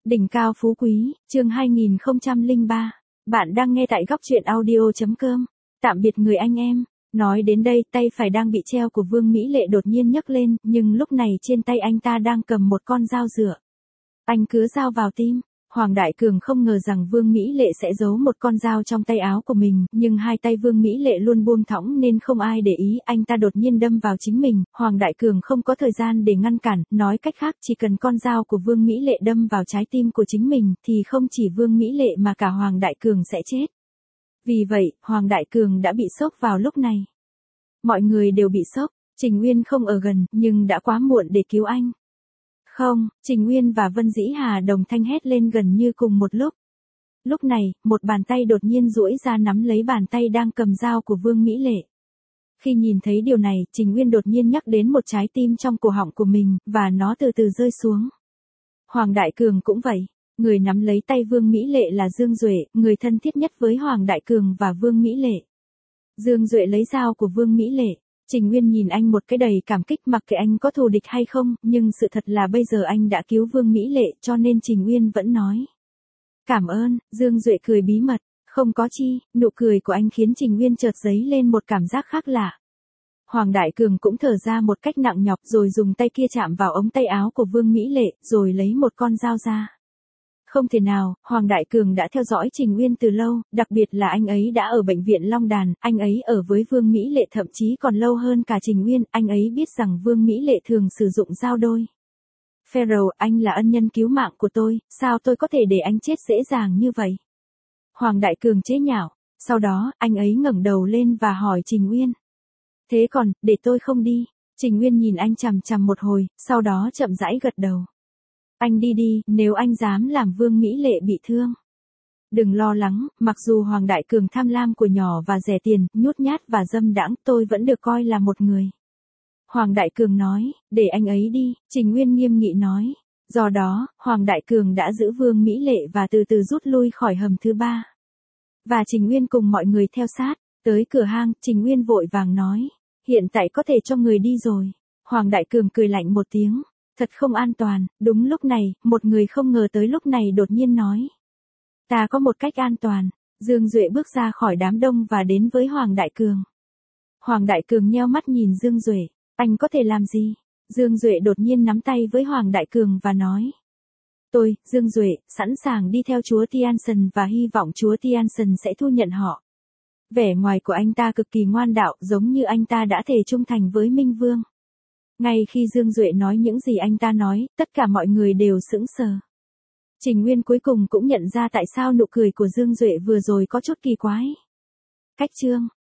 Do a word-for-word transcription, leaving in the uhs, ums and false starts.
Đỉnh cao phú quý, chương hai nghìn không trăm lẻ ba. Bạn đang nghe tại góc truyện audio.com. Tạm biệt người anh em. Nói đến đây, tay phải đang bị treo của Vương Mỹ Lệ đột nhiên nhấc lên, nhưng lúc này trên tay anh ta đang cầm một con dao dựa. Anh cứa dao vào tim. Hoàng Đại Cường không ngờ rằng Vương Mỹ Lệ sẽ giấu một con dao trong tay áo của mình, nhưng hai tay Vương Mỹ Lệ luôn buông thõng nên không ai để ý, anh ta đột nhiên đâm vào chính mình. Hoàng Đại Cường không có thời gian để ngăn cản, nói cách khác chỉ cần con dao của Vương Mỹ Lệ đâm vào trái tim của chính mình, thì không chỉ Vương Mỹ Lệ mà cả Hoàng Đại Cường sẽ chết. Vì vậy, Hoàng Đại Cường đã bị sốc vào lúc này. Mọi người đều bị sốc, Trình Uyên không ở gần, nhưng đã quá muộn để cứu anh. Không, Trình Uyên và Vân Dĩ Hà đồng thanh hét lên gần như cùng một lúc. Lúc này, một bàn tay đột nhiên duỗi ra nắm lấy bàn tay đang cầm dao của Vương Mỹ Lệ. Khi nhìn thấy điều này, Trình Uyên đột nhiên nhắc đến một trái tim trong cổ họng của mình, và nó từ từ rơi xuống. Hoàng Đại Cường cũng vậy. Người nắm lấy tay Vương Mỹ Lệ là Dương Duệ, người thân thiết nhất với Hoàng Đại Cường và Vương Mỹ Lệ. Dương Duệ lấy dao của Vương Mỹ Lệ. Trình Uyên nhìn anh một cái đầy cảm kích, mặc kệ anh có thù địch hay không, nhưng sự thật là bây giờ anh đã cứu Vương Mỹ Lệ, cho nên Trình Uyên vẫn nói. Cảm ơn. Dương Duệ cười bí mật. Không có chi, nụ cười của anh khiến Trình Uyên chợt dấy lên một cảm giác khác lạ. Hoàng Đại Cường cũng thở ra một cách nặng nhọc rồi dùng tay kia chạm vào ống tay áo của Vương Mỹ Lệ, rồi lấy một con dao ra. Không thể nào, Hoàng Đại Cường đã theo dõi Trình Uyên từ lâu, đặc biệt là anh ấy đã ở bệnh viện Long Đàn, anh ấy ở với Vương Mỹ Lệ thậm chí còn lâu hơn cả Trình Uyên, anh ấy biết rằng Vương Mỹ Lệ thường sử dụng dao đôi. Pharaoh, anh là ân nhân cứu mạng của tôi, sao tôi có thể để anh chết dễ dàng như vậy? Hoàng Đại Cường chế nhạo, sau đó, anh ấy ngẩng đầu lên và hỏi Trình Uyên. Thế còn, để tôi không đi? Trình Uyên nhìn anh chằm chằm một hồi, sau đó chậm rãi gật đầu. Anh đi đi, nếu anh dám làm Vương Mỹ Lệ bị thương. Đừng lo lắng, mặc dù Hoàng Đại Cường tham lam của nhỏ và rẻ tiền, nhút nhát và dâm đãng, tôi vẫn được coi là một người. Hoàng Đại Cường nói, để anh ấy đi, Trình Uyên nghiêm nghị nói. Do đó, Hoàng Đại Cường đã giữ Vương Mỹ Lệ và từ từ rút lui khỏi hầm thứ ba. Và Trình Uyên cùng mọi người theo sát, tới cửa hang, Trình Uyên vội vàng nói. Hiện tại có thể cho người đi rồi. Hoàng Đại Cường cười lạnh một tiếng. Thật không an toàn. Đúng lúc này, một người không ngờ tới lúc này đột nhiên nói. Ta có một cách an toàn. Dương Duệ bước ra khỏi đám đông và đến với Hoàng Đại Cường. Hoàng Đại Cường nheo mắt nhìn Dương Duệ. Anh có thể làm gì? Dương Duệ đột nhiên nắm tay với Hoàng Đại Cường và nói. Tôi, Dương Duệ, sẵn sàng đi theo chúa Tianson và hy vọng chúa Tianson sẽ thu nhận họ. Vẻ ngoài của anh ta cực kỳ ngoan đạo, giống như anh ta đã thề trung thành với Minh Vương. Ngay khi Dương Duệ nói những gì anh ta nói, tất cả mọi người đều sững sờ. Trình Uyên cuối cùng cũng nhận ra tại sao nụ cười của Dương Duệ vừa rồi có chút kỳ quái. Cách chương